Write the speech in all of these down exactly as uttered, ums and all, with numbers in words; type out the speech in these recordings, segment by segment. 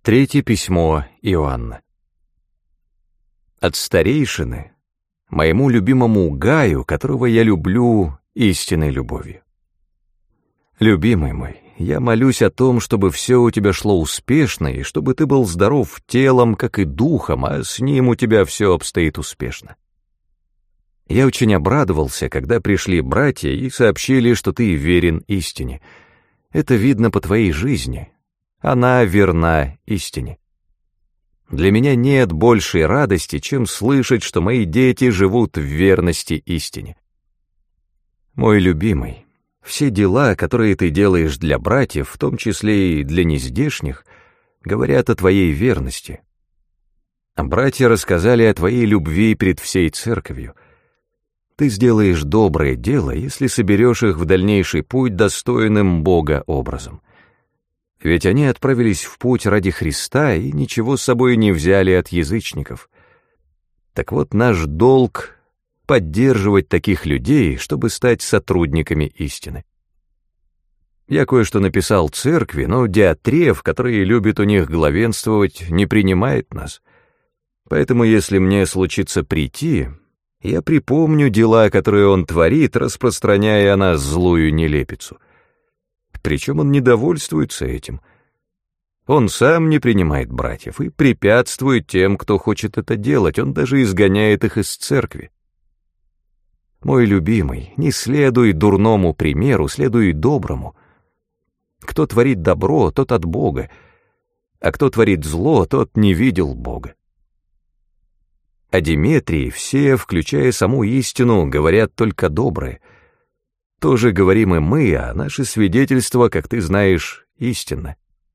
Третье письмо Иоанна. От старейшины, моему любимому Гаю, которого я люблю истинной любовью. Любимый мой, я молюсь о том, чтобы все у тебя шло успешно, и чтобы ты был здоров телом, как и духом, а с ним у тебя все обстоит успешно. Я очень обрадовался, когда пришли братья и сообщили, что ты верен истине. Это видно по твоей жизни. Она верна истине. Для меня нет большей радости, чем слышать, что мои дети живут в верности истине. Мой любимый, все дела, которые ты делаешь для братьев, в том числе и для нездешних, говорят о твоей верности. Братья рассказали о твоей любви перед всей церковью. Ты сделаешь доброе дело, если соберешь их в дальнейший путь достойным Бога образом. Ведь они отправились в путь ради Христа и ничего с собой не взяли от язычников. Так вот, наш долг — поддерживать таких людей, чтобы стать сотрудниками истины. Я кое-что написал церкви, но Диатреф, который любит у них главенствовать, не принимает нас. Поэтому, если мне случится прийти, я припомню дела, которые он творит, распространяя о нас злую нелепицу. Причем он не довольствуется этим. Он сам не принимает братьев и препятствует тем, кто хочет это делать, он даже изгоняет их из церкви. Мой любимый, не следуй дурному примеру, следуй доброму. Кто творит добро, тот от Бога, а кто творит зло, тот не видел Бога. О Деметрии все, включая саму истину, говорят только доброе. Тоже говорим и мы, а наше свидетельство, как ты знаешь, истинно.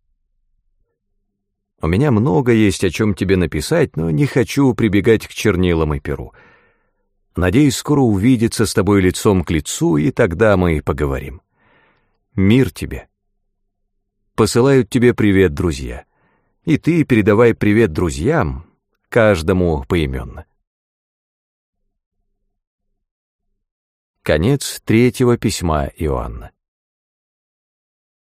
У меня много есть о чем тебе написать, но не хочу прибегать к чернилам и перу. Надеюсь, скоро увидеться с тобой лицом к лицу, и тогда мы поговорим. Мир тебе. Посылают тебе привет друзья. И ты передавай привет друзьям, каждому поименно. Конец третьего письма Иоанна.